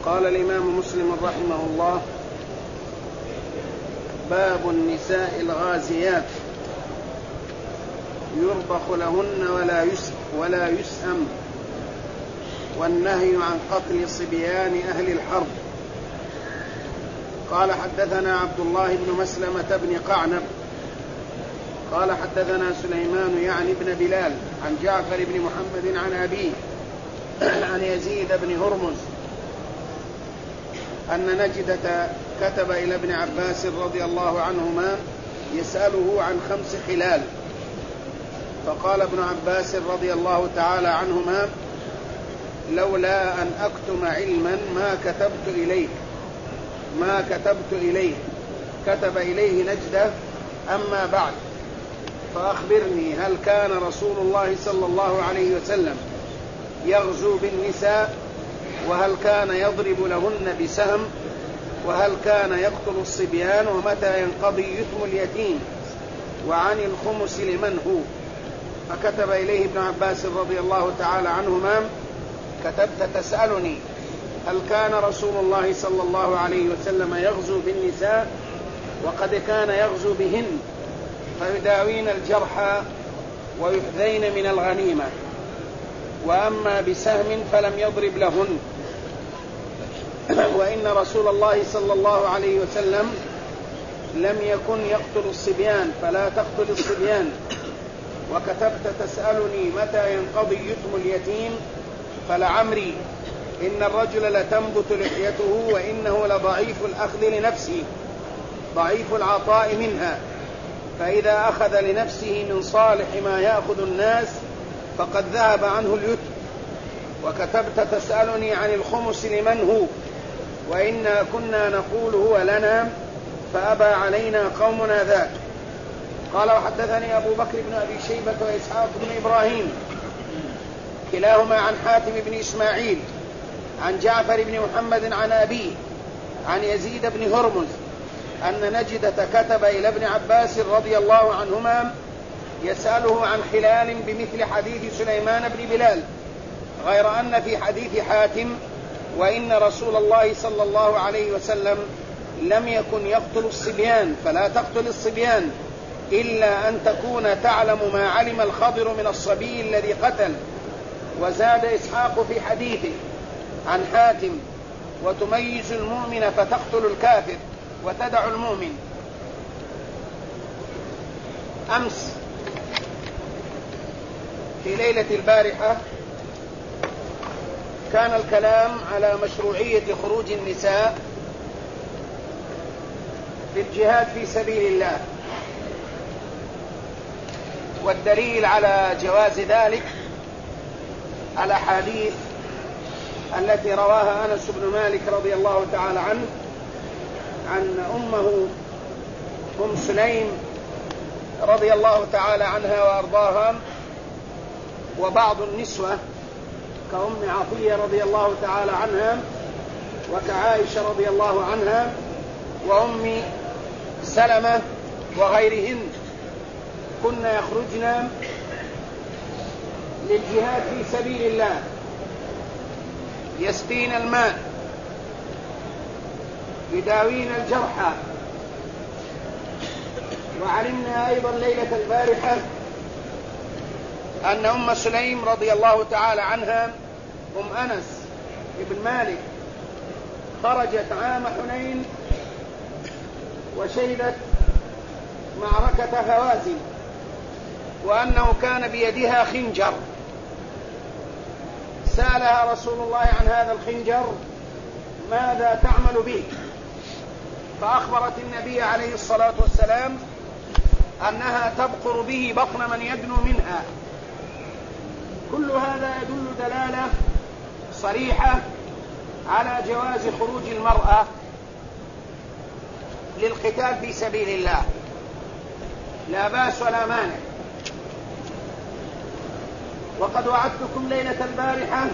قال الإمام مسلم رحمه الله: باب النساء الغازيات يربخ لهن ولا يسأم، والنهي عن قتل صبيان أهل الحرب. قال: حدثنا عبد الله بن مسلمة بن قعنب قال: حدثنا سليمان يعني بن بلال عن جعفر بن محمد عن أبيه عن يزيد بن هرمز أن نجدة كتب إلى ابن عباس رضي الله عنهما يسأله عن 5 خلال، فقال ابن عباس رضي الله تعالى عنهما: لولا أن أكتم علما ما كتبت إليه. كتب إليه نجدة: أما بعد فأخبرني، هل كان رسول الله صلى الله عليه وسلم يغزو بالنساء؟ وهل كان يضرب لهن بسهم؟ وهل كان يقتل الصبيان؟ ومتى ينقضي يتم اليتيم؟ وعن الخمس لمن هو؟ فكتب إليه ابن عباس رضي الله تعالى عنهما: كتبت تسألني هل كان رسول الله صلى الله عليه وسلم يغزو بالنساء؟ وقد كان يغزو بهن فيداوين الجرحى ويحذين من الغنيمة، وأما بسهم فلم يضرب لهن. وإن رسول الله صلى الله عليه وسلم لم يكن يقتل الصبيان فلا تقتل الصبيان. وكتبت تسألني متى ينقضي يتم اليتيم؟ فلعمري إن الرجل لتنبت لحيته وإنه لضعيف الأخذ لنفسه ضعيف العطاء منها، فإذا أخذ لنفسه من صالح ما يأخذ الناس فقد ذهب عنه اليتم. وكتبت تسألني عن الخمس لمن هو؟ وإنا كنا نقول هو لنا فأبى علينا قومنا ذاك. قال: وحدثني أبو بكر بن أبي شيبة وإسحاق بن إبراهيم كلاهما عن حاتم بن إسماعيل عن جعفر بن محمد عن أبيه عن يزيد بن هرمز أن نجدة كتب إلى ابن عباس رضي الله عنهما يسأله عن خلال بمثل حديث سليمان بن بلال، غير أن في حديث حاتم: وإن رسول الله صلى الله عليه وسلم لم يكن يقتل الصبيان فلا تقتل الصبيان إلا أن تكون تعلم ما علم الخضر من الصبي الذي قتل. وزاد إسحاق في حديثه عن حاتم: وتميز المؤمن فتقتل الكافر وتدع المؤمن. أمس في ليلة البارحة كان الكلام على مشروعية خروج النساء للجهاد في سبيل الله، والدليل على جواز ذلك الأحاديث التي رواها أنس بن مالك رضي الله تعالى عنه عن أمه أم سليم رضي الله تعالى عنها وأرضاها، وبعض النسوة كأم عطية رضي الله تعالى عنها وكعائشة رضي الله عنها وأم سلمة وغيرهن كن يخرجن للجهاد في سبيل الله، يسقين الماء، يداوين الجرحى. وعلمنا أيضا ليلة البارحة أن أم سليم رضي الله تعالى عنها أم أنس بن مالك خرجت عام حنين وشهدت معركة هوازن، وأنه كان بيدها خنجر. سألها رسول الله عن هذا الخنجر: ماذا تعمل به؟ فأخبرت النبي عليه الصلاة والسلام أنها تبقر به بطن من يدنو منها. كل هذا يدل دلالة صريحة على جواز خروج المرأة للقتال في سبيل الله، لا بأس ولا مانع. وقد وعدتكم ليلة البارحة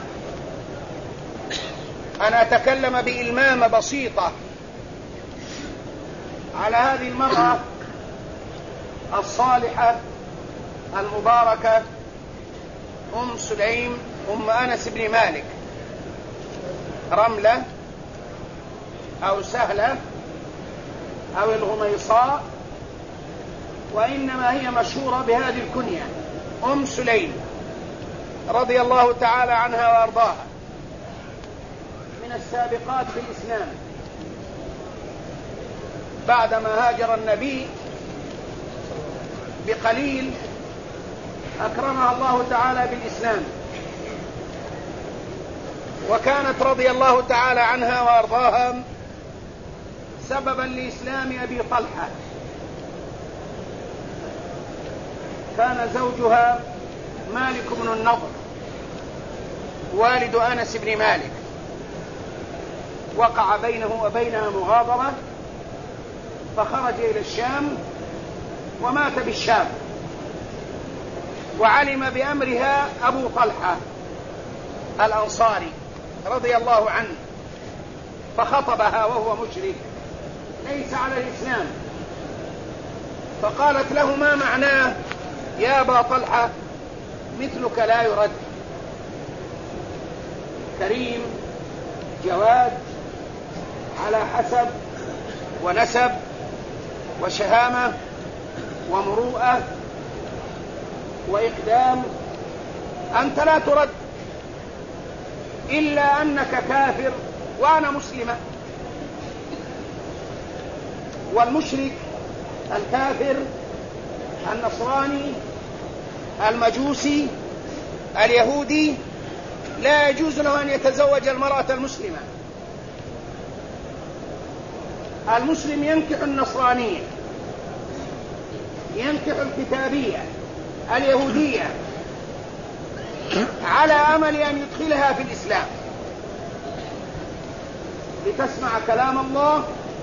أن أتكلم بإلمامة بسيطة على هذه المرأة الصالحة المباركة أم سليم أم أنس بن مالك، رملة أو سهلة أو الغميصاء، وإنما هي مشهورة بهذه الكنية أم سليم رضي الله تعالى عنها وأرضاها، من السابقات في الإسلام. بعدما هاجر النبي بقليل أكرمها الله تعالى بالإسلام، وكانت رضي الله تعالى عنها وأرضاها سببا لإسلام أبي طلحة. كان زوجها مالك بن النضر والد أنس بن مالك، وقع بينه وبينها مغاضرة، فخرج إلى الشام ومات بالشام، وعلم بأمرها أبو طلحة الأنصاري رضي الله عنه، فخطبها وهو مشرك ليس على الإسلام، فقالت له: ما معناه يا أبا طلحة؟ مثلك لا يرد، كريم جواد على حسب ونسب وشهامة ومروءة وإقدام، أنت لا ترد إلا أنك كافر وأنا مسلمة. والمشرك الكافر النصراني المجوسي اليهودي لا يجوز له أن يتزوج المرأة المسلمة. المسلم ينكح النصرانية، ينكح الكتابية اليهودية على أمل أن يدخلها في الإسلام لتسمع كلام الله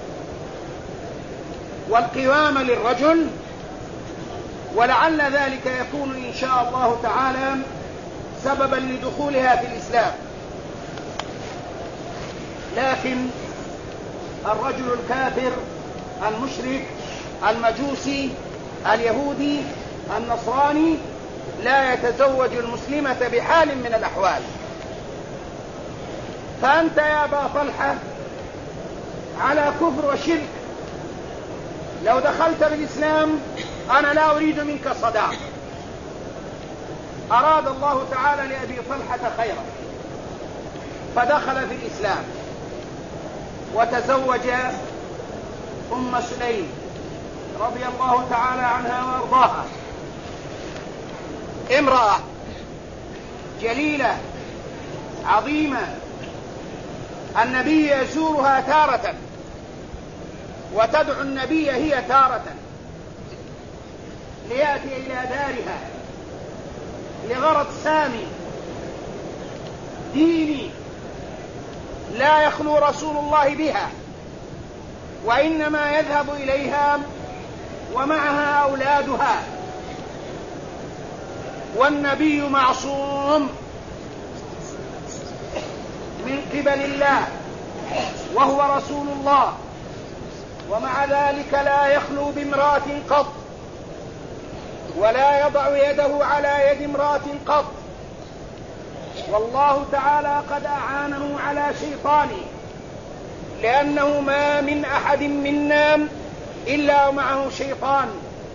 والقوام للرجل، ولعل ذلك يكون إن شاء الله تعالى سببا لدخولها في الإسلام. لكن الرجل الكافر المشرك المجوسي اليهودي النصراني لا يتزوج المسلمة بحال من الأحوال. فأنت يا أبا طلحة على كفر وشرك، لو دخلت بالإسلام أنا لا أريد منك صداق. أراد الله تعالى لأبي طلحة خيرا فدخل في الإسلام وتزوج أم سليم رضي الله تعالى عنها وأرضاها، امرأة جليلة عظيمة، النبي يزورها تارة وتدعو النبي هي تارة ليأتي إلى دارها لغرض سامي ديني لا يخلو رسول الله بها، وإنما يذهب إليها ومعها أولادها، والنبي معصوم من قبل الله وهو رسول الله، ومع ذلك لا يخلو بامرأة قط ولا يضع يده على يد امرأة قط، والله تعالى قد أعانه على شيطانه، لأنه ما من أحد منا إلا معه شيطان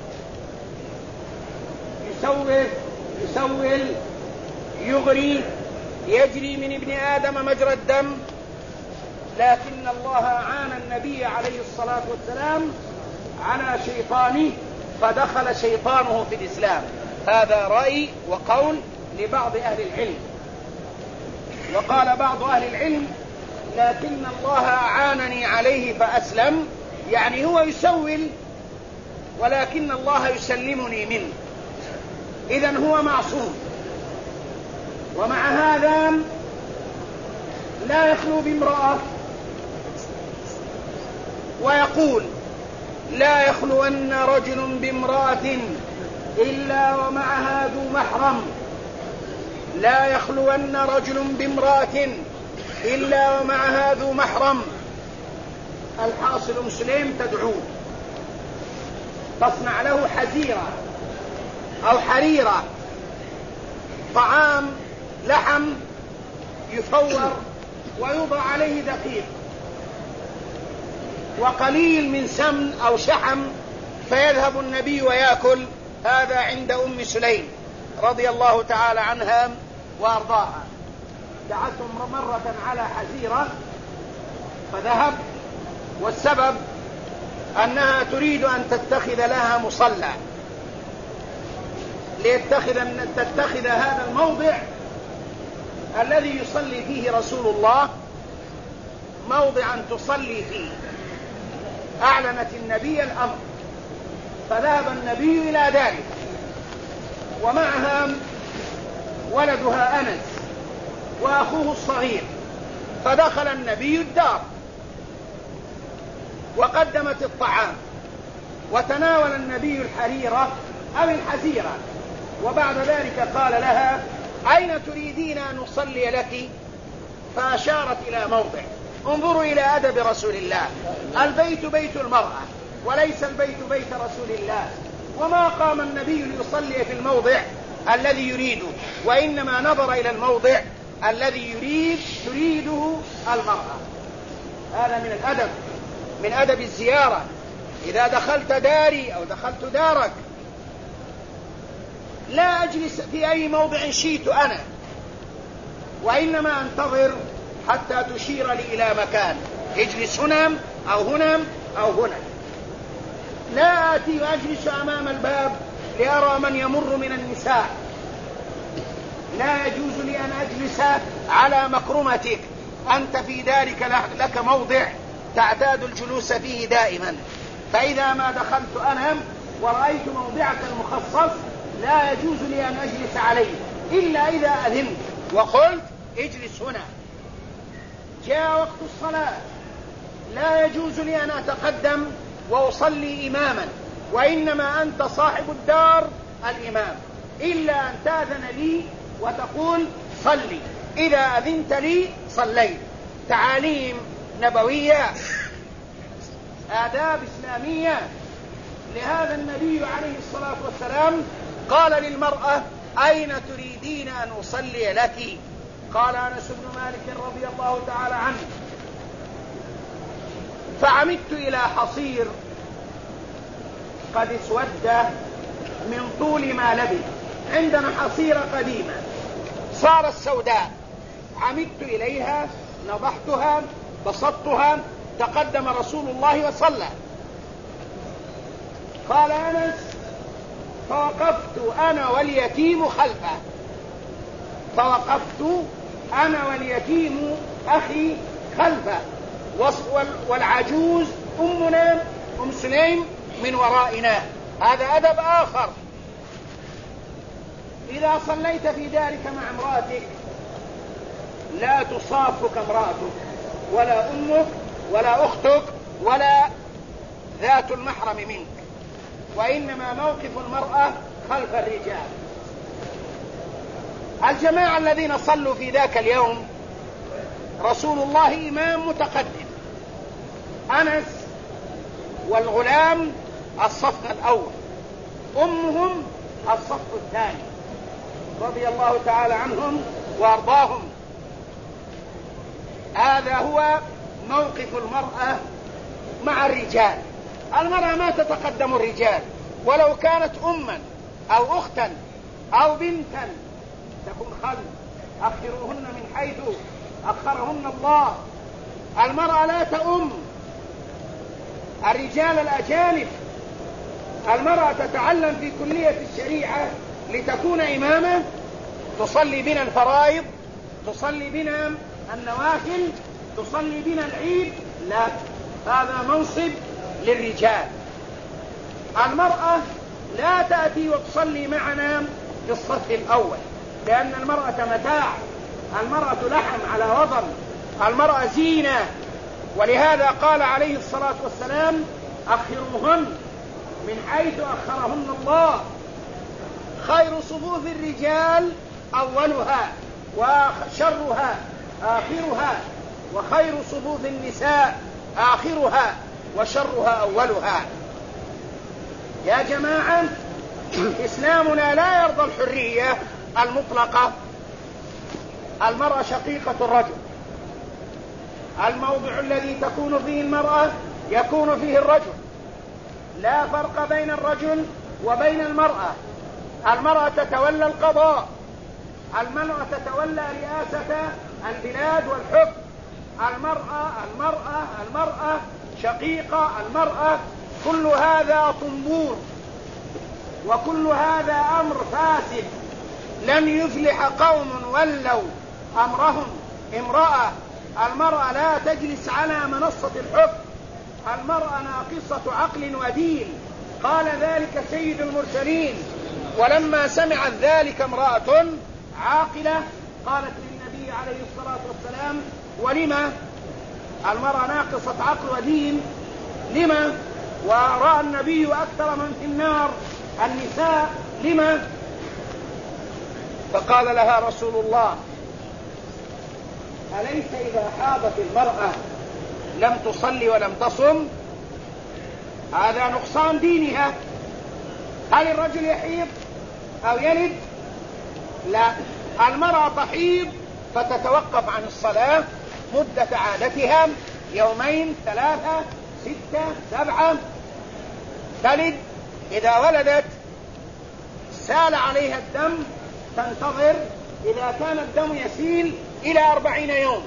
يسول يغري يجري من ابن آدم مجرى الدم، لكن الله أعان النبي عليه الصلاة والسلام على شيطانه فدخل شيطانه في الإسلام. هذا رأي وقول لبعض أهل العلم. وقال بعض أهل العلم: لكن الله أعانني عليه فأسلم، يعني هو يسول ولكن الله يسلمني منه، إذن هو معصوم. ومع هذا لا يخلو بامرأة، ويقول: لا يخلون رجل بامرأة إلا ومعها ذو محرم، لا يخلون رجل بامرأة إلا ومعها ذو محرم. الحاصل أم سليم تدعوه، تصنع له حزيرة أو حريرة، طعام لحم يفور ويوضع عليه دقيق، وقليل من سمن أو شحم فيذهب النبي ويأكل. هذا عند أم سليم رضي الله تعالى عنها وأرضاها. دعتهم مرة على حزيرة فذهب، والسبب أنها تريد أن تتخذ لها مصلى، تتخذ هذا الموضع الذي يصلي فيه رسول الله موضعا تصلي فيه. أعلنت النبي الأمر، فذهب النبي إلى ذلك، ومعها ولدها أنس وأخوه الصغير. فدخل النبي الدار وقدمت الطعام، وتناول النبي الحريرة أو الحزيرة، وبعد ذلك قال لها: أين تريدين أن نصلي لك؟ فأشارت إلى موضع. انظروا إلى أدب رسول الله، البيت بيت المرأة وليس البيت بيت رسول الله، وما قام النبي ليصلي في الموضع الذي يريده، وإنما نظر إلى الموضع الذي تريده المرأة. هذا من الأدب، من أدب الزيارة. إذا دخلت داري أو دخلت دارك لا أجلس في أي موضع شئت أنا، وإنما أنتظر حتى تشير لي إلى مكان، اجلس هنا أو هنا أو هنا. لا آتي وأجلس أمام الباب لأرى من يمر من النساء، لا يجوز لي أن أجلس على مكرمتك، أنت في دارك لك موضع تعتاد الجلوس فيه دائما. فإذا ما دخلت أنا ورأيت موضعك المخصص لا يجوز لي أن أجلس عليه إلا إذا أذنت وقلت اجلس هنا. جاء وقت الصلاة لا يجوز لي أن أتقدم وأصلي إماما، وإنما أنت صاحب الدار الإمام، إلا أن تأذن لي وتقول صلي. إذا أذنت لي صليت. تعاليم نبوية، آداب إسلامية. لهذا النبي عليه الصلاة والسلام قال للمرأة: أين تريدين أن أصلي لك؟ قال أنس بن مالك رضي الله تعالى عنه: فعمدت إلى حصير قد اسود من طول ما لبث. عندنا حصيرة قديمة صارت سوداء، عمدت إليها نضحتها بسطتها، تقدم رسول الله وصلى. قال أنس: فوقفت أنا واليتيم خلفه، فوقفت أنا واليتيم أخي خلفه، والعجوز أمنا أم سليم من ورائنا. هذا أدب آخر. إذا صليت في دارك مع امرأتك لا تصافك امرأتك ولا أمك ولا أختك ولا ذات المحرم منك، وإنما موقف المرأة خلف الرجال. الجماعة الذين صلوا في ذاك اليوم رسول الله إمام متقدم، أنس والغلام الصف الأول، أمهم الصف الثاني، رضي الله تعالى عنهم وأرضاهم. هذا هو موقف المرأة مع الرجال. المرأة ما تتقدم الرجال، ولو كانت أما أو أختا أو بنتا تكون خلف. أخروهن من حيث أخرهن الله. المرأة لا تؤم الرجال الأجانب. المرأة تتعلم في كلية الشريعة لتكون إمامة، تصلي بنا الفرائض، تصلي بنا النوافل، تصلي بنا العيد. لا، هذا منصب للرجال. المرأة لا تأتي وتصلي معنا في الصف الأول، لأن المرأة متاع، المرأة لحم على وضم، المرأة زينة. ولهذا قال عليه الصلاة والسلام: أخروهن من حيث أخرهن الله. خير صفوف الرجال أولها وشرها آخرها، وخير صفوف النساء آخرها وشرها أولها. يا جماعة، إسلامنا لا يرضى الحرية المطلقة. المرأة شقيقة الرجل. الموضع الذي تكون فيه المرأة يكون فيه الرجل. لا فرق بين الرجل وبين المرأة. المرأة تتولى القضاء، المرأة تتولى رئاسة البلاد والحكم، المرأة شقيقة، المرأة، كل هذا طنبور، وكل هذا أمر فاسد. لن يفلح قوم ولوا أمرهم امرأة. المرأة لا تجلس على منصة الحكم، المرأة ناقصة عقل ودين. قال ذلك سيد المرسلين. ولما سمعت ذلك امرأة عاقلة قالت للنبي عليه الصلاة والسلام: ولما المرأة ناقصة عقل ودين؟ لما؟ ورأى النبي أكثر من في النار النساء، لما؟ فقال لها رسول الله: أليس إذا حاضت المرأة لم تصلي ولم تصم؟ هذا نقصان دينها. هل الرجل يحيض أو يلد؟ لا، المرأة تحيض فتتوقف عن الصلاة مدة عادتها 2 3 6 7. تلد، إذا ولدت سال عليها الدم تنتظر، إذا كان الدم يسيل إلى 40 يوم،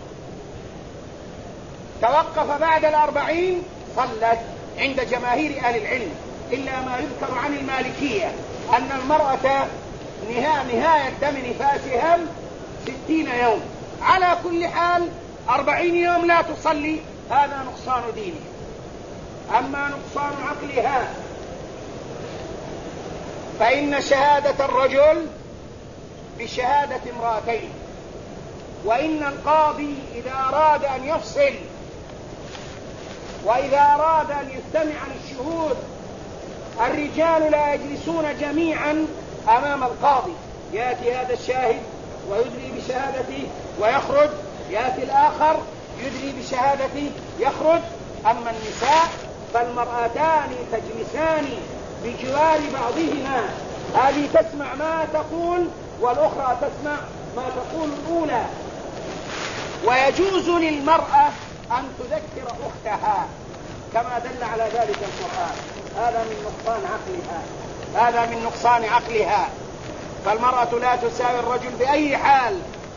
توقف بعد 40 صلت عند جماهير أهل العلم، إلا ما يذكر عن المالكية أن المرأة نهاية دم نفاسها 60 يوم. على كل حال 40 يوم لا تصلي، هذا نقصان دينها. أما نقصان عقلها فإن شهادة الرجل بشهادة امرأتين. وإن القاضي إذا أراد أن يفصل وإذا أراد أن يستمع للشهود، الرجال لا يجلسون جميعا أمام القاضي، يأتي هذا الشاهد ويدلي بشهادته ويخرج، يأتي الآخر يدلي بشهادته يخرج. أما النساء فالمرأتان تجلسان بجوار بعضهما، هذه تسمع ما تقول والأخرى تسمع ما تقول الأولى. ويجوز للمرأة أن تذكر أختها كما دل على ذلك القرآن. هذا من نقصان عقلها. فالمرأة لا تساوي الرجل بأي حال،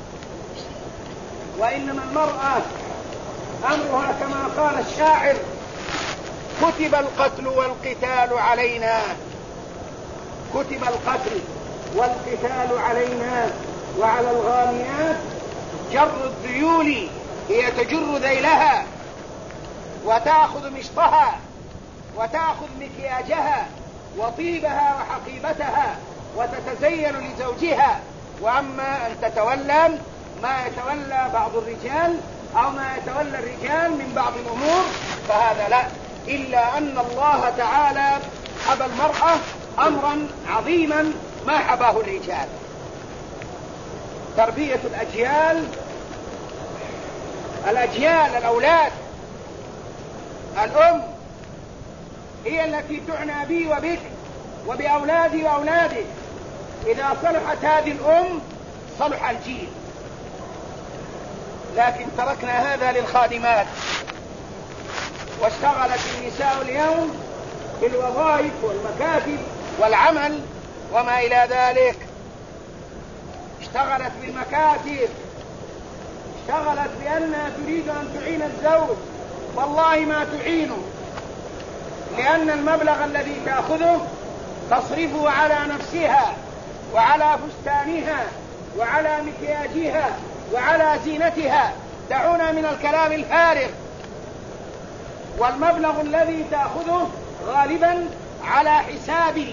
وإنما المرأة أمرها كما قال الشاعر: كتب القتل والقتال علينا، كتب القتل والقتال علينا، وعلى الغانيات جر الذيول، هي تجر ذيلها وتأخذ مشطها وتأخذ مكياجها وطيبها وحقيبتها وتتزين لزوجها. وأما أن تتولى ما يتولى بعض الرجال أو ما يتولى الرجال من بعض الأمور فهذا لا، إلا أن الله تعالى حبى المرأة أمرا عظيما ما حباه الرجال. تربية الأجيال الأولاد. الأم هي التي تعنى بي وبك وبأولادي وأولادك. إذا صلحت هذه الأم صلح الجيل. لكن تركنا هذا للخادمات، واشتغلت النساء اليوم بالوظائف والمكاتب والعمل وما إلى ذلك. اشتغلت بالمكاتب، اشتغلت بأنها تريد أن تعين الزوج، والله ما تعينه، لأن المبلغ الذي تأخذه تصرفه على نفسها وعلى فستانها وعلى مكياجها وعلى زينتها. دعونا من الكلام الفارغ. والمبلغ الذي تأخذه غالبا على حساب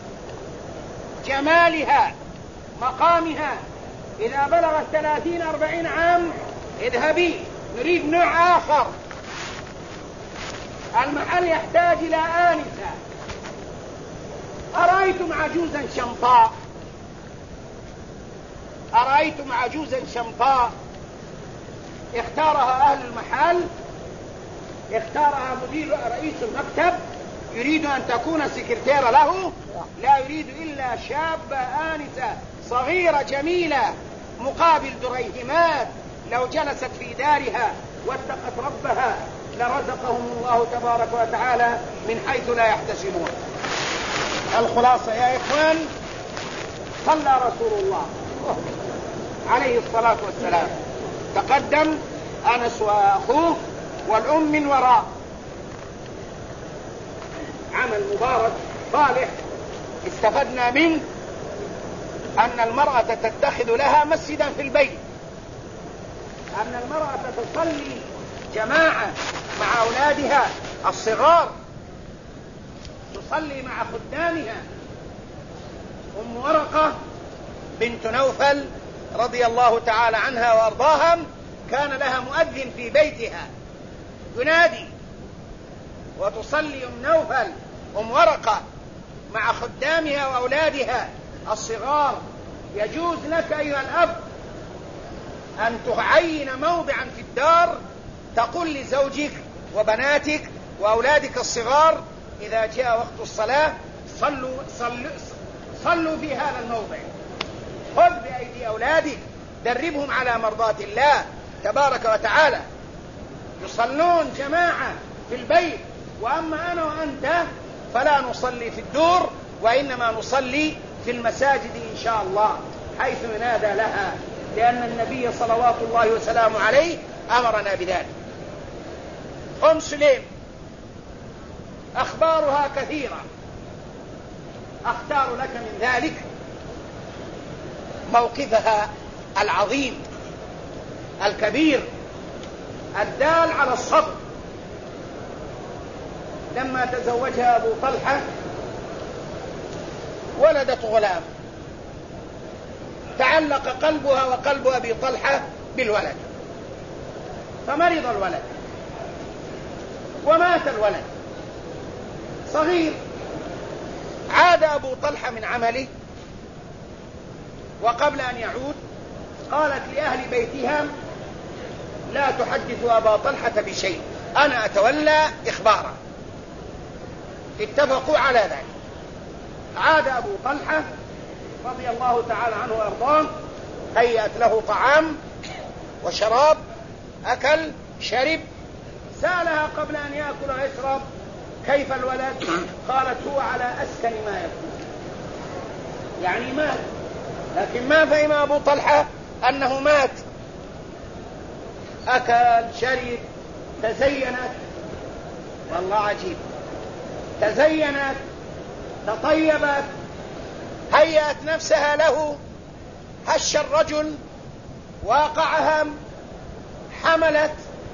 جمالها مقامها. إذا بلغت 30-40 عام اذهبي، نريد نوع آخر. المحل يحتاج إلى آنسة. أرأيتم عجوزا شمطاء اختارها أهل المحل، اختارها رئيس المكتب، يريد أن تكون سكرتيرة له، لا يريد إلا شابة آنسة صغيرة جميلة مقابل دريهمات، لو جلست في دارها واتقت ربها لرزقهم الله تبارك وتعالى من حيث لا يحتسبون. الخلاصة يا إخوان، صلى رسول الله عليه الصلاة والسلام، تقدم أنس وأخوه والأم من وراء، عمل مبارك صالح استفدنا منه أن المرأة تتخذ لها مسجدا في البيت، أن المرأة تصلي جماعة مع أولادها الصغار، تصلي مع خدامها. أم ورقة بنت نوفل رضي الله تعالى عنها وأرضاها كان لها مؤذن في بيتها ينادي، وتصلي أم نوفل أم ورقة مع خدامها وأولادها الصغار. يجوز لك أيها الأب أن تعين موضعا في الدار تقول لزوجك وبناتك وأولادك الصغار إذا جاء وقت الصلاة صلوا في هذا الموضع، خذ بأيدي أولادك دربهم على مرضاة الله تبارك وتعالى، يصلون جماعة في البيت، وأما أنا وأنت فلا نصلي في الدور، وإنما نصلي في المساجد إن شاء الله حيث ينادى لها، لأن النبي صلوات الله وسلامه عليه أمرنا بذلك. أم سليم أخبارها كثيرة، أختار لك من ذلك موقفها العظيم الكبير الدال على الصبر. لما تزوجها أبو طلحة ولدت غلام، تعلق قلبها وقلب أبي طلحة بالولد، فمرض الولد ومات الولد صغير. عاد أبو طلحة من عمله، وقبل أن يعود قالت لأهل بيتها لا تحدث أبا طلحة بشيء، أنا أتولى إخباره. اتفقوا على ذلك. عاد أبو طلحة رضي الله تعالى عنه وأرضاه، هيأت له طعام وشراب، أكل شرب، سألها قبل أن يأكل ويشرب كيف الولد؟ قالت هو على أسكن ما يكون، يعني مات، لكن ما فهم أبو طلحة أنه مات. أكل شرب، تزينت، والله عجيب، تزينت تطيبت، هيأت نفسها له، هش الرجل واقعها، حملت.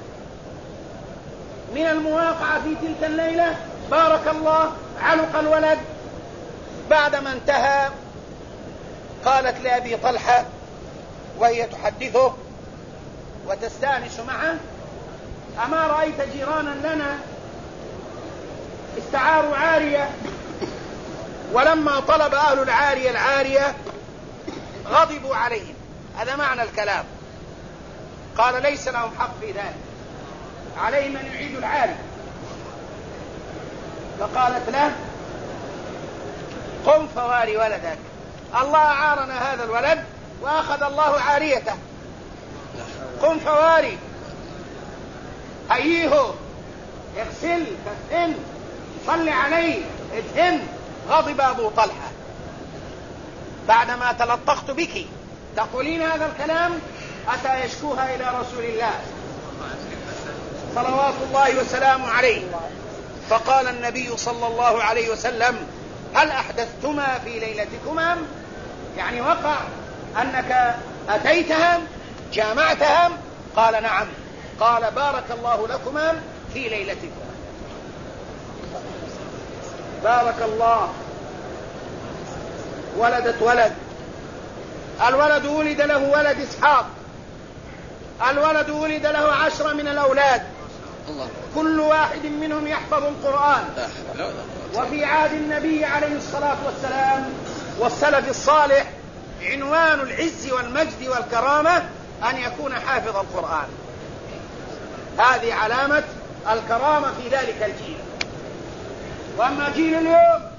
من المواقعة في تلك الليلة بارك الله علق الولد. بعدما انتهى قالت لأبي طلحة وهي تحدثه وتستانس معه: أما رأيت جيرانا لنا استعاروا عارية، ولما طلب أهل العارية العارية غضبوا عليهم؟ هذا معنى الكلام. قال ليس لهم حق في ذلك، عليهم أن يعيدوا العارية. فقالت له: قم فواري ولدك، الله أعارنا هذا الولد وأخذ الله عاريته، قم فواري، هييه، اغسل، كفن، صل عليه، ادهن. غضب أبو طلحة: بعدما تلطخت بك تقولين هذا الكلام؟ أتى يشكوها إلى رسول الله صلوات الله وسلامه عليه، فقال النبي صلى الله عليه وسلم: هل أحدثتما في ليلتكما؟ يعني وقع أنك أتيتها جامعتها؟ قال: نعم. قال: بارك الله لكما في ليلتكما. بارك الله. ولدت ولد، الولد ولد له ولد إسحاق، الولد ولد له 10 من الأولاد، كل واحد منهم يحفظ القرآن. وفي عهد النبي عليه الصلاة والسلام والسلف الصالح عنوان العز والمجد والكرامة أن يكون حافظ القرآن، هذه علامة الكرامة في ذلك الجيل. وأما جيل اليوم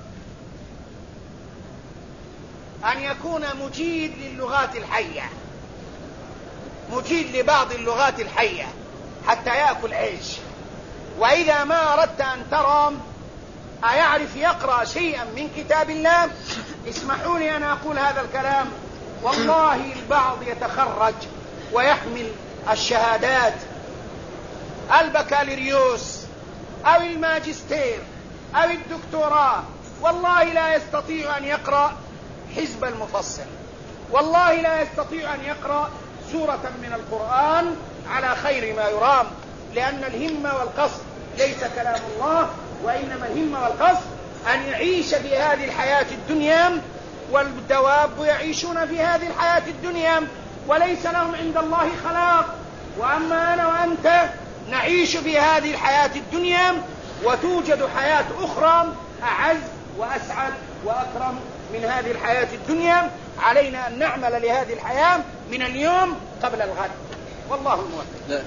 أن يكون مجيد للغات الحية، مجيد لبعض اللغات الحية حتى يأكل عيش، وإذا ما أردت أن ترى أيعرف يقرأ شيئا من كتاب الله، اسمحوا لي أن أقول هذا الكلام، والله البعض يتخرج ويحمل الشهادات البكالوريوس أو الماجستير أو الدكتوراه، والله لا يستطيع أن يقرأ حزب المفصل، والله لا يستطيع أن يقرأ سورة من القرآن على خير ما يرام، لأن الهمة والقصد ليس كلام الله، وإنما الهمة والقصد أن يعيش في هذه الحياة الدنيا، والدواب يعيشون في هذه الحياة الدنيا وليس لهم عند الله خلاق. وأما أنا وأنت نعيش في هذه الحياة الدنيا، وتوجد حياة أخرى أعز وأسعد وأكرم من هذه الحياة الدنيا، علينا أن نعمل لهذه الحياة من اليوم قبل الغد، والله الموفق.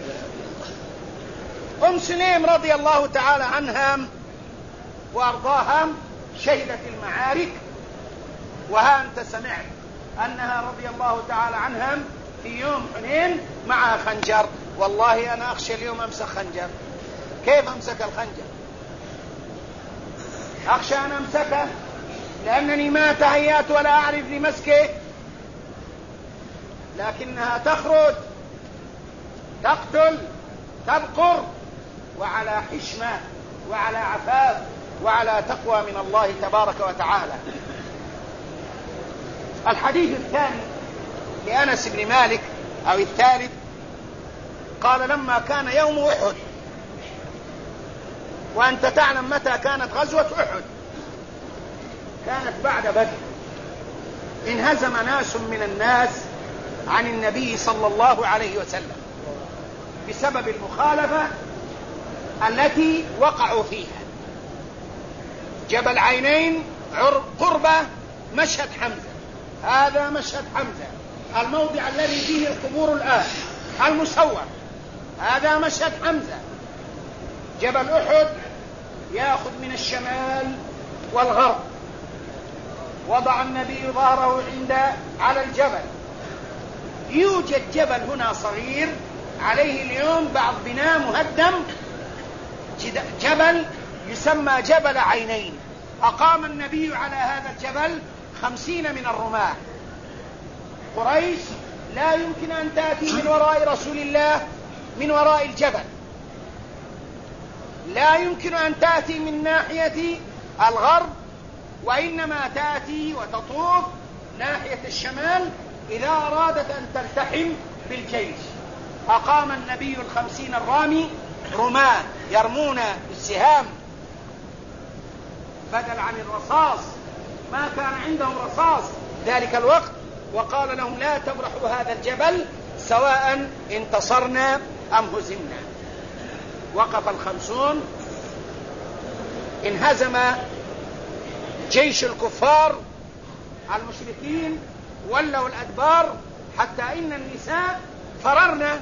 أم سليم رضي الله تعالى عنها وأرضاها شهدت المعارك، وها أنت سمعت أنها رضي الله تعالى عنها في يوم حنين مع خنجر. والله أنا أخشى اليوم أمسك خنجر. كيف أمسك الخنجر؟ أخشى أن أمسكه لأنني ما تهيأت ولا أعرف لمسكه، لكنها تخرج تقتل تبقر، وعلى حشمة وعلى عفاف وعلى تقوى من الله تبارك وتعالى. الحديث الثاني لأنس بن مالك أو الثالث، قال لما كان يوم أحد، وأنت تعلم متى كانت غزوة أحد، كانت بعد بدر، انهزم ناس من الناس عن النبي صلى الله عليه وسلم بسبب المخالفة التي وقعوا فيها. جبل عينين قرب مشهد حمزة، هذا مشهد حمزة، الموضع الذي فيه القبور الآن المصور، هذا مشهد حمزة. جبل أحد يأخذ من الشمال والغرب، وضع النبي ظهره على الجبل. يوجد جبل هنا صغير عليه اليوم بعض بناء مهدم، جبل يسمى جبل عينين. أقام النبي على هذا الجبل 50 من الرماة. قريش لا يمكن أن تأتي من وراء رسول الله من وراء الجبل، لا يمكن أن تأتي من ناحية الغرب، وإنما تأتي وتطوف ناحية الشمال إذا أرادت أن تلتحم بالجيش. أقام النبي 50 الرامي رماة يرمون بالسهام بدل عن الرصاص، ما كان عندهم رصاص ذلك الوقت، وقال لهم لا تبرحوا هذا الجبل سواء انتصرنا أم هزمنا. وقف 50، انهزم جيش الكفار المشركين، ولوا الأدبار، حتى إن النساء فررنا.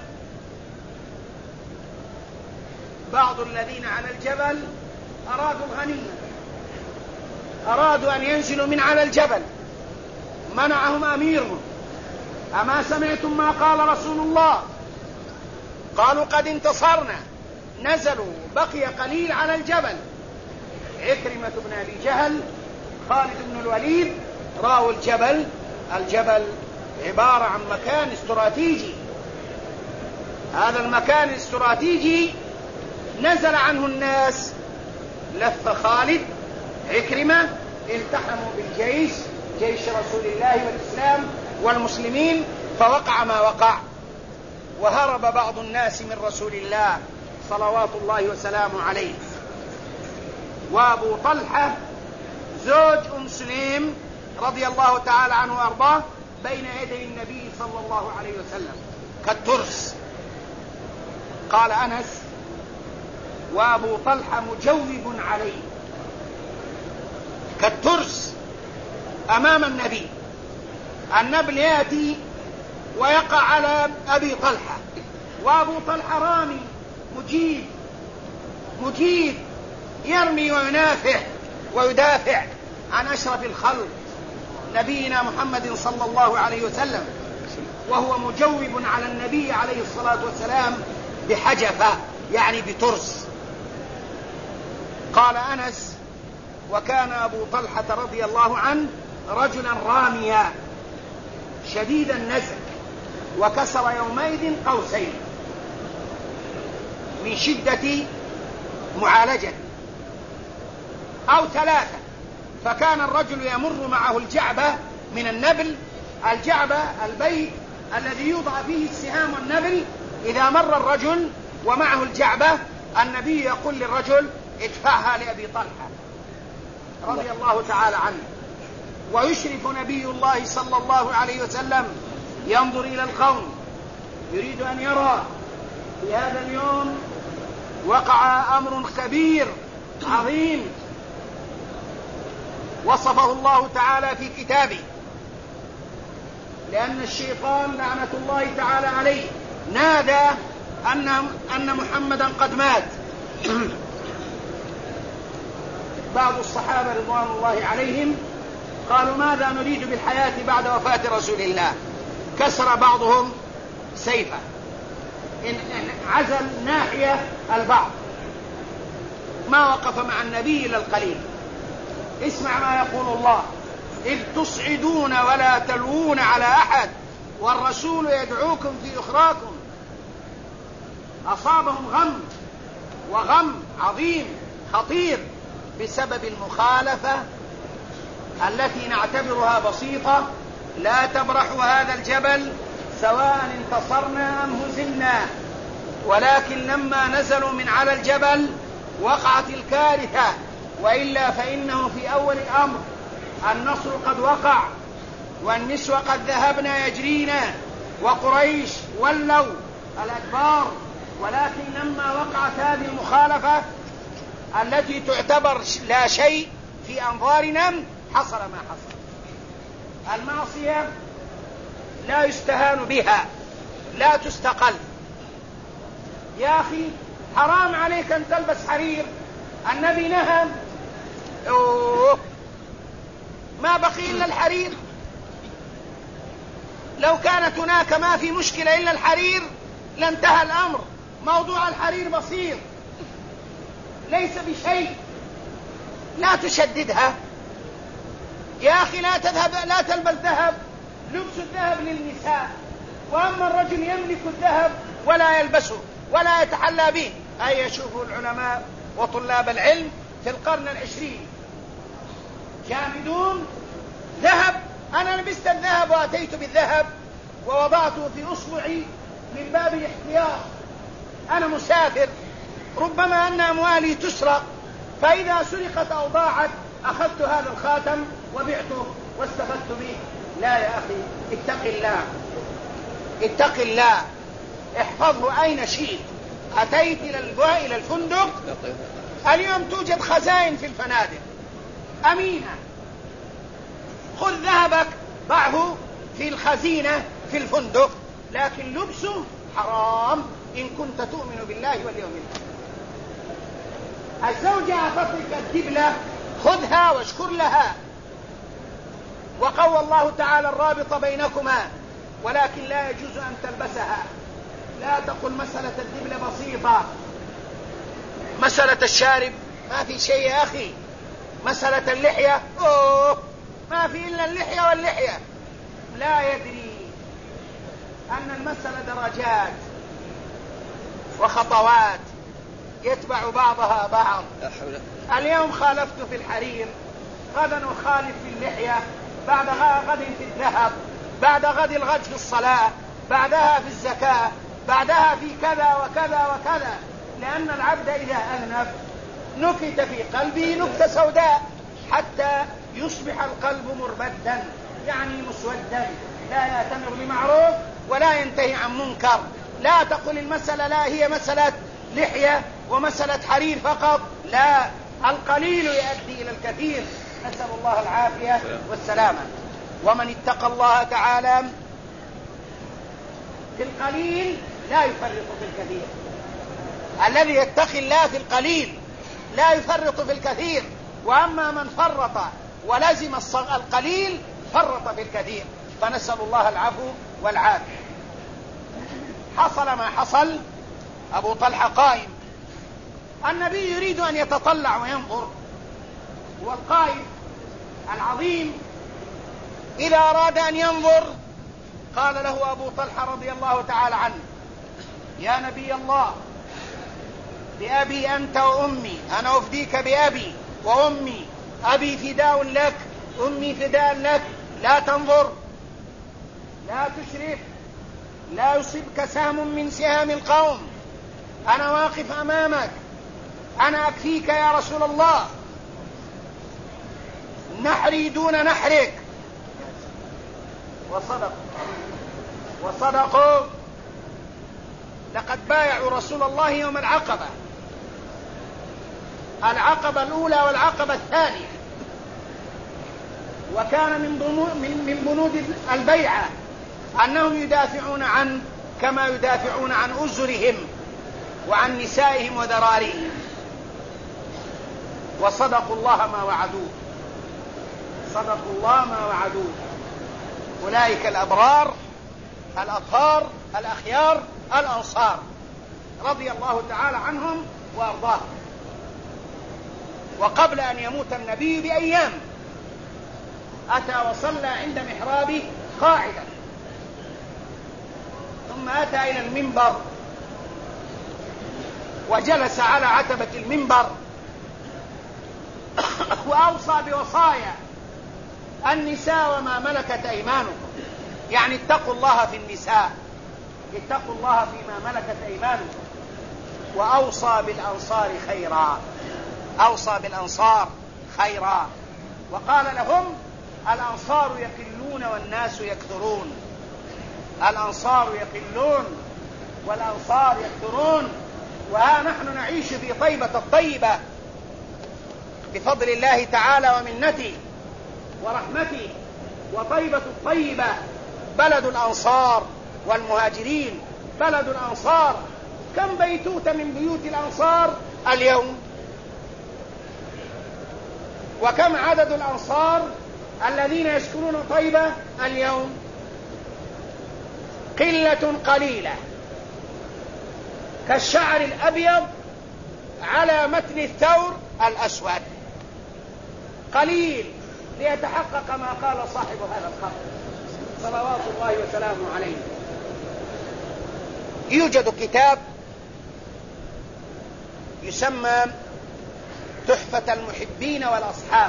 بعض الذين على الجبل أرادوا الغنيمة، أرادوا أن ينزلوا من على الجبل، منعهم أميرهم. أما سمعتم ما قال رسول الله؟ قالوا قد انتصرنا. نزلوا، بقي قليل على الجبل. عكرمة بن أبي جهل، خالد بن الوليد رأوا الجبل. الجبل عبارة عن مكان استراتيجي، هذا المكان الاستراتيجي نزل عنه الناس. لف خالد، عكرمة، التحموا بالجيش، جيش رسول الله والإسلام والمسلمين، فوقع ما وقع، وهرب بعض الناس من رسول الله صلوات الله وسلامه عليه. وأبو طلحة زوج أم سليم رضي الله تعالى عنه وأرضاه بين يدي النبي صلى الله عليه وسلم كالترس. قال أنس: وأبو طلحة مجوب عليه كالترس أمام النبي. النبل يأتي ويقع على أبي طلحة، وأبو طلحة رامي مجيد يرمي وينافع ويدافع عن أشرف الخلق نبينا محمد صلى الله عليه وسلم، وهو مجوب على النبي عليه الصلاة والسلام بحجفة، يعني بترس. قال أنس: وكان أبو طلحة رضي الله عنه رجلا راميا شديد النزع، وكسر يومئذ قوسين من شدة معالجة أو ثلاثة. فكان الرجل يمر معه الجعبة من النبل، الجعبة البيت الذي يوضع فيه السهام والنبل. إذا مر الرجل ومعه الجعبة، النبي يقول للرجل: ادفعها لأبي طلحة رضي الله تعالى عنه. ويشرف نبي الله صلى الله عليه وسلم ينظر إلى القوم، يريد أن يرى في هذا اليوم وقع أمر كبير عظيم وصفه الله تعالى في كتابه، لأن الشيطان لعنة الله تعالى عليه نادى أن محمدا قد مات. بعض الصحابة رضوان الله عليهم قالوا: ماذا نريد بالحياة بعد وفاة رسول الله؟ كسر بعضهم سيفه، عزل ناحية البعض، ما وقف مع النبي إلى القليل. اسمع ما يقول الله: إذ تصعدون ولا تلوون على أحد والرسول يدعوكم في أخراكم. أصابهم غم، وغم عظيم خطير بسبب المخالفة التي نعتبرها بسيطة. لا تبرح هذا الجبل سواء انتصرنا أم هزمنا، ولكن لما نزلوا من على الجبل وقعت الكارثة، وإلا فإنه في أول الأمر النصر قد وقع والنسوة قد ذهبنا يجرينا وقريش ولوا الأدبار. ولكن لما وقعت هذه المخالفة التي تعتبر لا شيء في أنظارنا، حصل ما حصل. المعصية لا يستهان بها، لا تستقل. يا أخي حرام عليك أن تلبس حرير، النبي نهى. ما بقي إلا الحرير. لو كانت هناك ما في مشكلة إلا الحرير لانتهى الأمر. موضوع الحرير بسيط، ليس بشيء. لا تشددها يا أخي. لا تلبس ذهب. لبس الذهب للنساء، وأما الرجل يملك الذهب ولا يلبسه ولا يتحلى به. أي يشوفوا العلماء وطلاب العلم في القرن 20 جامدون ذهب. أنا لبست الذهب وأتيت بالذهب ووضعته في أصبعي من باب الاحتياط. أنا مسافر، ربما أن أموالي تسرق، فإذا سرقت أو ضاعت أخذت هذا الخاتم وبعته واستفدت به. لا يا أخي، اتق الله، اتق الله، احفظه أين شئت. أتيت إلى الفندق، اليوم توجد خزائن في الفنادق أمينة. خذ ذهبك ضعه في الخزينة في الفندق، لكن لبسه حرام إن كنت تؤمن بالله واليوم الآخر. الزوجة أعطتك الدبلة، خذها واشكر لها، وقوى الله تعالى الرابط بينكما، ولكن لا يجوز أن تلبسها. لا تقل مسألة الدبلة بسيطة، مسألة الشارب ما في شيء يا أخي. مسألة اللحية ما في إلا اللحية واللحية. لا يدري أن المسألة درجات وخطوات يتبع بعضها بعض. اليوم خالفت في الحرير، غدا أخالف في اللحية، بعد غد في الذهب، بعد غد الغد في الصلاة، بعدها في الزكاة، بعدها في كذا وكذا وكذا. لأن العبد إذا أذنب نكت في قلبه نكتة سوداء حتى يصبح القلب مربدا، يعني مسودا، لا يأتمر بمعروف ولا ينتهي عن منكر. لا تقل المسألة لا هي مسألة لحية ومسألة حرير فقط، لا، القليل يؤدي إلى الكثير. نسأل الله العافية والسلامة. ومن اتقى الله تعالى في القليل لا يفرط في الكثير. الذي يتقي الله في القليل لا يفرط في الكثير، وأما من فرط ولزم القليل فرط في الكثير. فنسأل الله العفو والعافية. حصل ما حصل، أبو طلحة قائم النبي يريد أن يتطلع وينظر، والقائد العظيم إذا أراد أن ينظر قال له أبو طلحة رضي الله تعالى عنه: يا نبي الله، بأبي أنت وأمي، أنا أفديك بأبي وأمي، أبي فداء لك، أمي فداء لك، لا تنظر، لا تشرف، لا يصبك سهم من سهام القوم، أنا واقف أمامك، أنا أكفيك يا رسول الله، نحري دون نحرك. وصدقوا لقد بايعوا رسول الله يوم العقبة الأولى والعقبة الثانية، وكان من بنود البيعة أنهم يدافعون عنه كما يدافعون عن أزرهم وعن نسائهم وذراريهم، وصدقوا الله ما وعدوه، صدقوا الله ما وعدوه. أولئك الأبرار الأطهار الأخيار الأنصار رضي الله تعالى عنهم وأرضاهم. وقبل أن يموت النبي بأيام أتى وصلى عند محرابه قاعدا، ثم أتى إلى المنبر وجلس على عتبة المنبر وأوصى بوصايا النساء وما ملكت أيمانكم، يعني اتقوا الله في النساء، اتقوا الله فيما ملكت أيمانكم. وأوصى بالأنصار خيرا، أوصى بالأنصار خيرا، وقال لهم: الأنصار يقلون والناس يكثرون، الأنصار يقلون والأنصار يكثرون، وها نحن نعيش في طيبة الطيبة بفضل الله تعالى ومنته ورحمته. وطيبة الطيبة بلد الأنصار والمهاجرين، بلد الأنصار. كم بيتوت من بيوت الأنصار اليوم؟ وكم عدد الأنصار الذين يسكنون طيبة اليوم؟ قلة قليلة، كالشعر الأبيض على متن الثور الأسود، قليل، ليتحقق ما قال صاحب هذا الخط صلوات الله وسلامه عليه. يوجد كتاب يسمى تحفة المحبين والأصحاب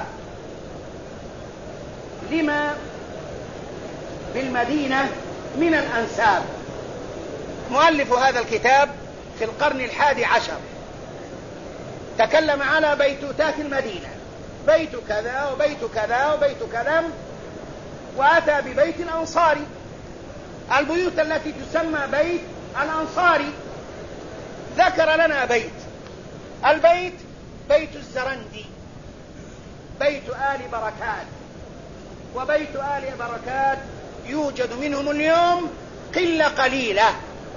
لما بالمدينة من الأنساب. مؤلف هذا الكتاب في القرن 11 تكلم على بيتوتات المدينة، بيت كذا وبيت كذا وبيت كذا، وأتى ببيت الأنصاري، البيوت التي تسمى بيت الأنصاري. ذكر لنا بيت، البيت بيت الزرندي، بيت آل بركات. وبيت آل بركات يوجد منهم اليوم قلة قليلة.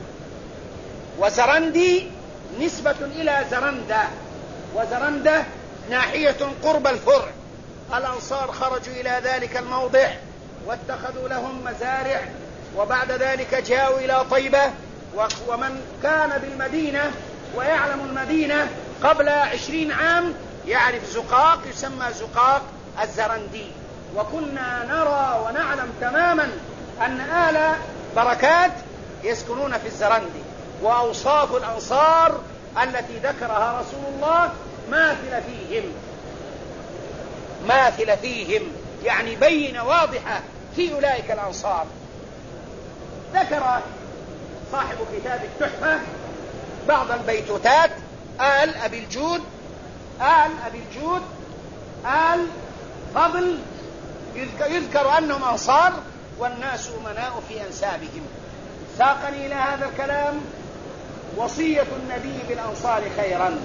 وزرندي نسبة إلى زرندة، وزرندة ناحية قرب الفرع. الأنصار خرجوا إلى ذلك الموضع واتخذوا لهم مزارع، وبعد ذلك جاءوا إلى طيبة. ومن كان بالمدينة ويعلم المدينة قبل 20 عام يعرف زقاق يسمى زقاق الزرندي. وكنا نرى ونعلم تماما أن آل بركات يسكنون في الزرندي. وأوصاف الأنصار التي ذكرها رسول الله ماثل فيهم، يعني بينة واضحة في أولئك الأنصار. ذكر صاحب كتاب التحفة بعض البيتوتات: آل أبي الجود، آل أبي الجود، آل فضل، يذكر أنهم أنصار والناس أمناء في أنسابهم. ساقني إلى هذا الكلام وصية النبي بالأنصار خيرا،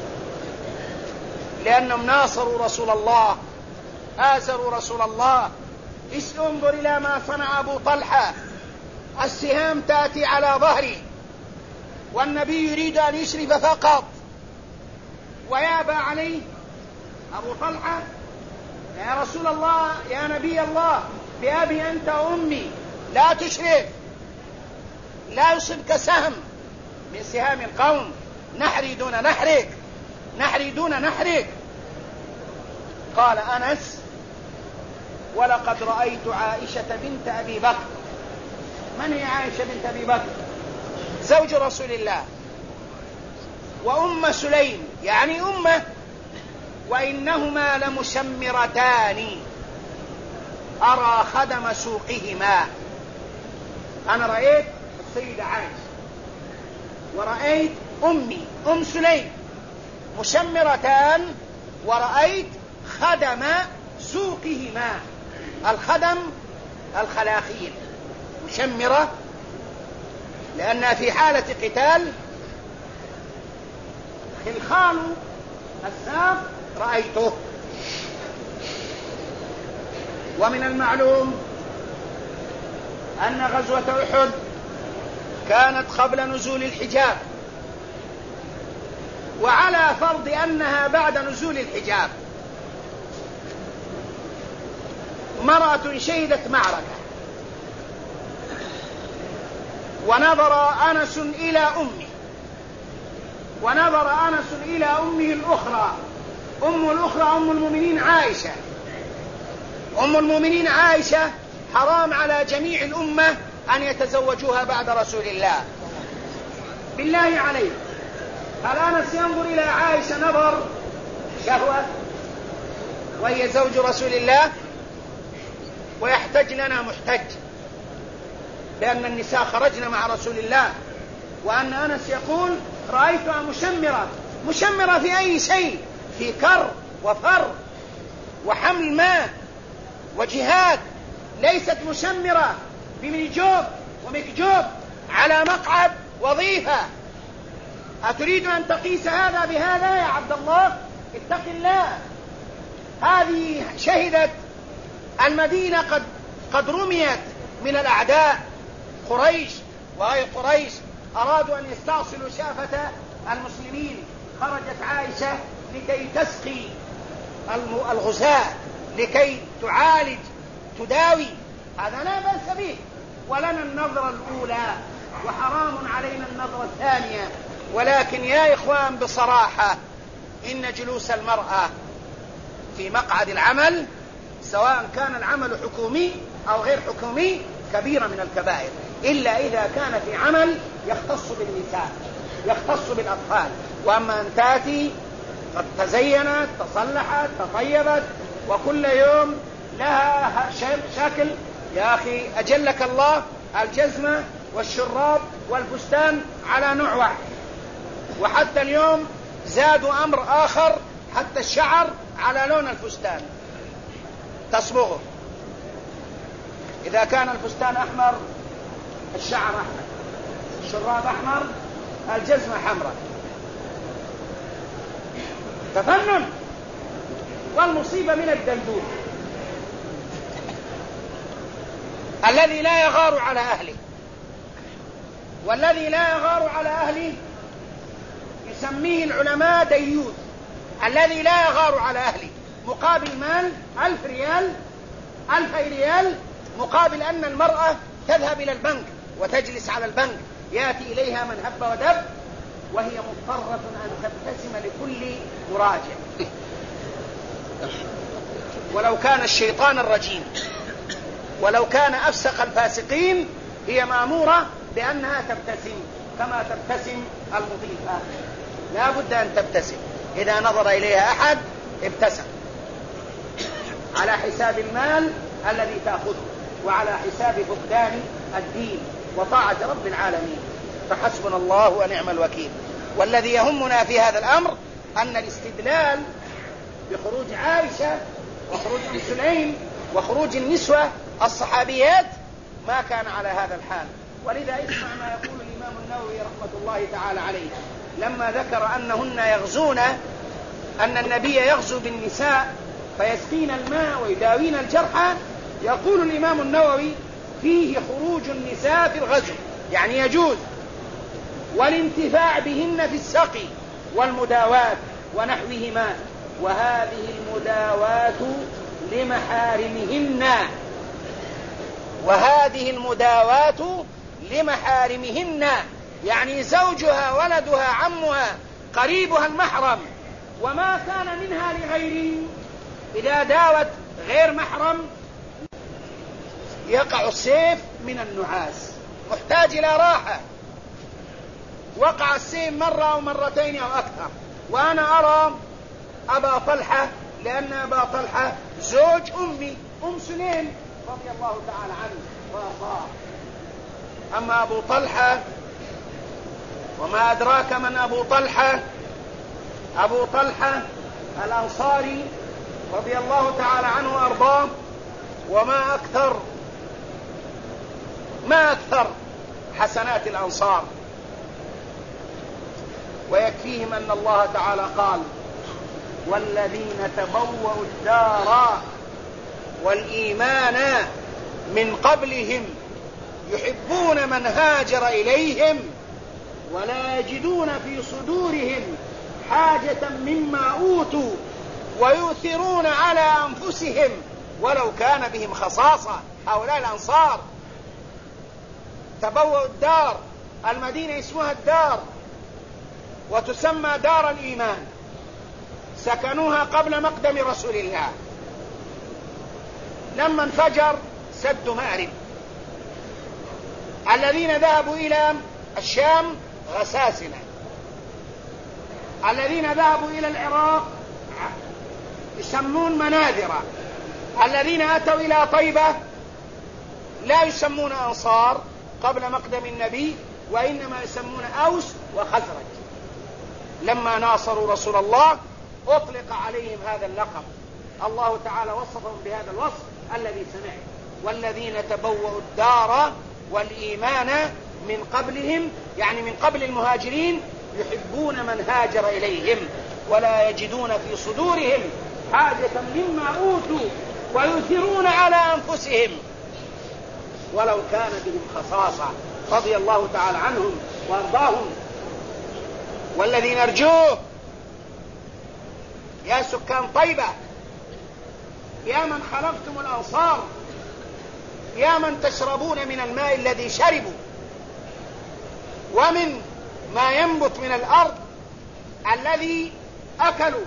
لأنهم ناصروا رسول الله، آزروا رسول الله. انظر إلى ما صنع أبو طلحة، السهام تأتي على ظهري والنبي يريد أن يشرف فقط، ويابى عليه أبو طلحة: يا رسول الله، يا نبي الله، بأبي أنت وأمي، لا تشرف، لا يصبك سهم من سهام القوم، نحري دون نحرك. نحري دون نحرك؟ قال أنس: ولقد رأيت عائشة بنت أبي بكر. من هي عائشة بنت أبي بكر؟ زوج رسول الله، وأم سليم يعني أمه، وإنهما لمشمرتان أرى خدم سوقهما. أنا رأيت السيدة عائشة ورأيت أمي أم سليم مشمرتان، ورأيت خدم سوقهما. الخدم الخلاخيل، مشمرة لأنها في حالة قتال، خلخال الساق رأيته. ومن المعلوم أن غزوة أحد كانت قبل نزول الحجاب، وعلى فرض أنها بعد نزول الحجاب، مرأة شهدت معركة، ونظر أنس إلى أمه، ونظر أنس إلى أمه الأخرى، أم المؤمنين عائشة. أم المؤمنين عائشة حرام على جميع الأمة أن يتزوجوها بعد رسول الله. بالله عليك، هل أنس ينظر إلى عائشة نظر شهوة وهي زوج رسول الله؟ ويحتج لنا محتج بأن النساء خرجن مع رسول الله، وأن أنس يقول: رأيتها مشمرة في أي شيء؟ في كر وفر وحمل ماء وجهاد، ليست مشمرة بمنجوب ومكجوب على مقعد وظيفة. أتريد أن تقيس هذا بهذا يا عبد الله؟ اتق الله. هذه شهدت المدينة قد رميت من الأعداء قريش، وهي قريش أرادوا أن يستأصلوا شافة المسلمين. خرجت عائشة لكي تسقي الغزاة، لكي تعالج تداوي، هذا لا بأس به، ولنا النظرة الأولى وحرام علينا النظرة الثانية. ولكن يا إخوان بصراحة، إن جلوس المرأة في مقعد العمل، سواء كان العمل حكومي أو غير حكومي، كبيرة من الكبائر، إلا إذا كان في عمل يختص بالنساء، يختص بالأطفال. وأما أن تأتي قد تزينت، تصلحت، تطيبت، وكل يوم لها شكل، يا أخي أجلك الله، الجزمة والشراب والفستان على نوع واحد. وحتى اليوم زادوا أمر آخر، حتى الشعر على لون الفستان تصبغه. إذا كان الفستان أحمر الشعر أحمر، الشراب أحمر، الجزمة حمراء. تفنن. والمصيبة من الدندون الذي لا يغار على أهله، والذي لا يغار على أهله يسميه العلماء ديوث. الذي لا يغار على أهله مقابل مال 1000 ريال، 1000 ريال، مقابل أن المرأة تذهب إلى البنك وتجلس على البنك، يأتي إليها من هب ودب، وهي مضطرة أن تبتسم لكل مراجع. ولو كان الشيطان الرجيم، ولو كان أفسق الفاسقين، هي مأمورة بأنها تبتسم كما تبتسم المضيفة. لا بد أن تبتسم، إذا نظر إليها أحد ابتسم، على حساب المال الذي تأخذه، وعلى حساب فقدان الدين وطاعة رب العالمين. فحسبنا الله ونعم الوكيل. والذي يهمنا في هذا الأمر أن الاستدلال بخروج عائشة وخروج أم سليم وخروج النسوة الصحابيات ما كان على هذا الحال. ولذا اسمع ما يقول الإمام النووي رحمة الله تعالى عليه لما ذكر أنهن يغزون، أن النبي يغزو بالنساء فيسقين الماء ويداوين الجرحى. يقول الإمام النووي: فيه خروج النساء في الغزو، يعني يجوز، والانتفاع بهن في السقي والمداواة ونحوهما، وهذه المداواة لمحارمهن، وهذه المداواة لمحارمهن، يعني زوجها، ولدها، عمها، قريبها المحرم، وما كان منها لغيره. إذا داوت غير محرم يقع السيف من النعاس، محتاج إلى راحة. وقع السيف مرة أو مرتين أو أكثر. وأنا أرى أبا طلحة، لأن أبا طلحة زوج أمي أم سليم رضي الله تعالى عنه وأرضاه. أما أبو طلحة وما أدراك من أبو طلحة، أبو طلحة الأنصاري رضي الله تعالى عنه وأرضاه. وما أكثر حسنات الأنصار. ويكفيهم أن الله تعالى قال: والذين تبوأوا الدار والإيمان من قبلهم يحبون من هاجر إليهم ولا يجدون في صدورهم حاجة مما أوتوا ويؤثرون على أنفسهم ولو كان بهم خصاصة. هؤلاء الأنصار تبوأوا الدار، المدينة اسمها الدار وتسمى دار الإيمان، سكنوها قبل مقدم رسول الله. لما انفجر سد مأرب، الذين ذهبوا إلى الشام غساسنة، الذين ذهبوا إلى العراق يسمون مناذرة، الذين أتوا إلى طيبة لا يسمون أنصار قبل مقدم النبي، وإنما يسمون أوس وخزرج. لما ناصروا رسول الله أطلق عليهم هذا اللقب. الله تعالى وصفهم بهذا الوصف الذي سمعه: والذين تبوأوا الدار والإيمان من قبلهم، يعني من قبل المهاجرين، يحبون من هاجر إليهم ولا يجدون في صدورهم حاجة مما أوتوا ويؤثرون على أنفسهم ولو كان بهم خصاصة. رضي الله تعالى عنهم وارضاهم. والذي نرجوه يا سكان طيبة، يا من خلفتم الأنصار، يا من تشربون من الماء الذي شربوا ومن ما ينبت من الأرض الذي أكلوا،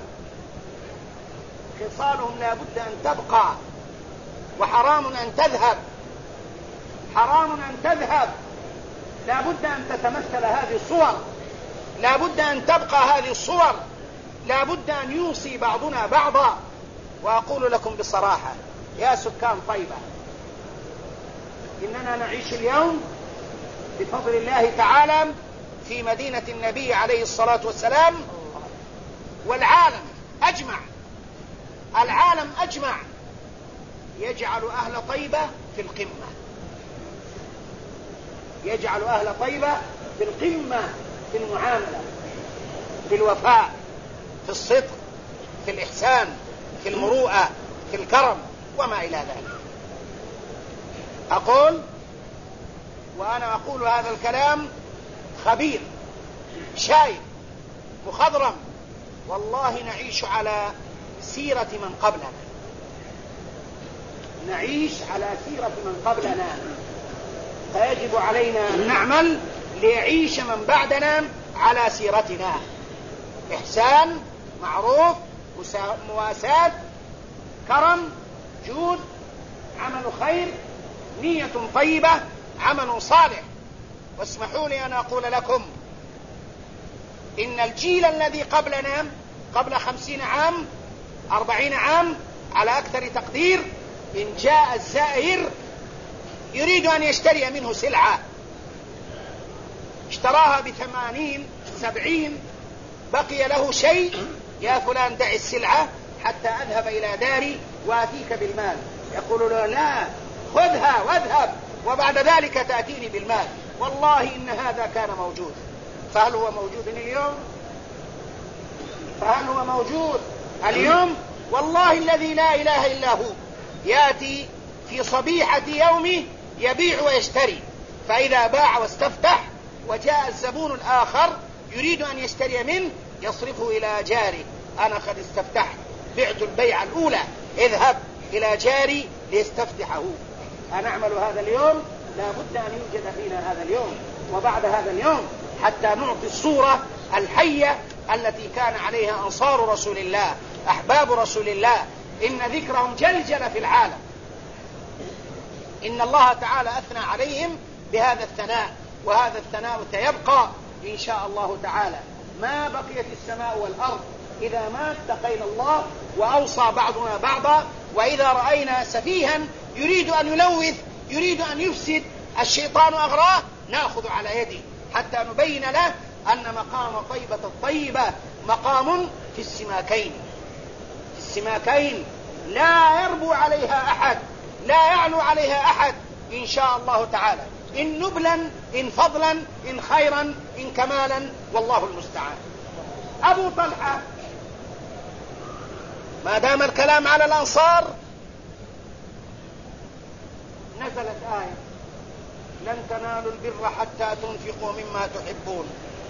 خصالهم لا بد أن تبقى وحرام أن تذهب، حرام أن تذهب. لا بد أن تتمثل هذه الصور، لا بد أن تبقى هذه الصور، لا بد أن يوصي بعضنا بعضا. وأقول لكم بصراحة يا سكان طيبة، إننا نعيش اليوم بفضل الله تعالى في مدينة النبي عليه الصلاة والسلام، والعالم أجمع، العالم أجمع يجعل أهل طيبة في القمة، يجعل أهل طيبة في القمة في المعاملة، في الوفاء، في الصدق، في الإحسان، في المروءة، في الكرم وما إلى ذلك. أقول، وأنا أقول هذا الكلام خبير شايب مخضرم، والله نعيش على سيرة من قبلنا، نعيش على سيرة من قبلنا، فيجب علينا أن نعمل ليعيش من بعدنا على سيرتنا. إحسان، معروف، مواساة، كرم، جود، عمل خير، نية طيبة، عمل صالح. واسمحوا لي أن أقول لكم إن الجيل الذي قبلنا قبل 50 عام 40 عام على أكثر تقدير، إن جاء الزائر يريد أن يشتري منه سلعة اشتراها ب80 70، بقي له شيء: يا فلان دع السلعة حتى أذهب إلى داري وأتيك بالمال. يقول له: لا، خذها واذهب وبعد ذلك تأتيني بالمال. والله إن هذا كان موجود. فهل هو موجود اليوم؟ فهل هو موجود اليوم؟ والله الذي لا إله إلا هو يأتي في صبيحة يومه يبيع ويشتري، فإذا باع واستفتح وجاء الزبون الآخر يريد أن يشتري منه يصرفه إلى جاري: أنا قد استفتحت، بعت البيعة الأولى، اذهب إلى جاري ليستفتحه. أنعمل هذا اليوم؟ لا بد أن يوجد فينا هذا اليوم وبعد هذا اليوم، حتى نعطي الصورة الحية التي كان عليها أنصار رسول الله أحباب رسول الله، إن ذكرهم جلجل في العالم، إن الله تعالى أثنى عليهم بهذا الثناء، وهذا الثناء سيبقى إن شاء الله تعالى ما بقيت السماء والأرض إذا ما اتقينا الله وأوصى بعضنا بعضا. وإذا رأينا سفيها يريد أن يلوث، يريد أن يفسد، الشيطان أغراه، نأخذ على يده حتى نبين له أن مقام طيبة الطيبة مقام في السماكين، في السماكين لا يربو عليها أحد، لا يعلو عليها أحد إن شاء الله تعالى، إن نبلا إن فضلا إن خيرا إن كمالا، والله المستعان. أبو طلحة، ما دام الكلام على الأنصار نزلت آية لن تنالوا البر حتى تنفقوا مما تحبون.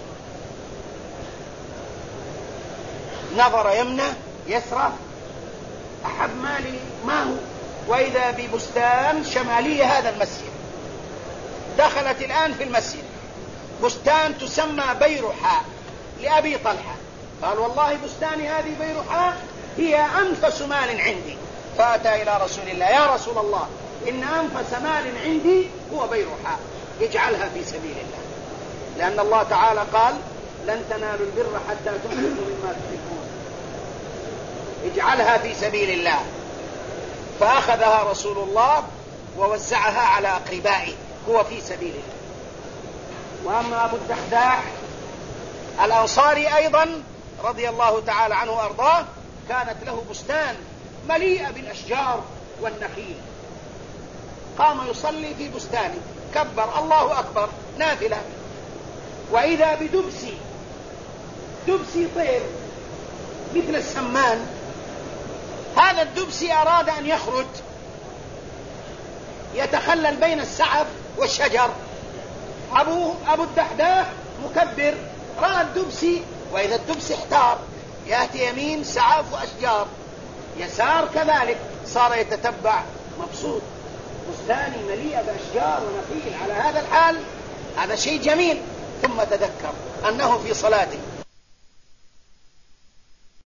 نظر يمنى يسرى، أحب مالي ما هو، وإذا ببستان شمالية هذا المسجد. دخلت الآن في المسجد بستان تسمى بيرحاء لأبي طلحة، قال والله بستاني هذه بيرحاء هي أنفس مال عندي. فأتى إلى رسول الله، يا رسول الله إن أنفس مال عندي هو بيرحاء، اجعلها في سبيل الله، لأن الله تعالى قال لن تنالوا البر حتى تنفقوا مما تحبون، اجعلها في سبيل الله. فأخذها رسول الله ووزعها على أقربائه، هو في سبيل الله. وأما أبو الدحداح الأنصاري أيضا رضي الله تعالى عنه وأرضاه، كانت له بستان مليئة بالأشجار والنخيل، قام يصلي في بستانه، كبر الله أكبر نافلة، وإذا بدبسي، دبسي طير مثل السمان، هذا الدبسي أراد أن يخرج يتخلل بين السعف والشجر. أبو الدحداح مكبر رأى الدبسي، وإذا الدبسي احتار، يأتي يمين سعف وأشجار، يسار كذلك، صار يتتبع مبسوط، بستاني مليئة بأشجار ونخيل على هذا الحال، هذا شيء جميل. ثم تذكر أنه في صلاته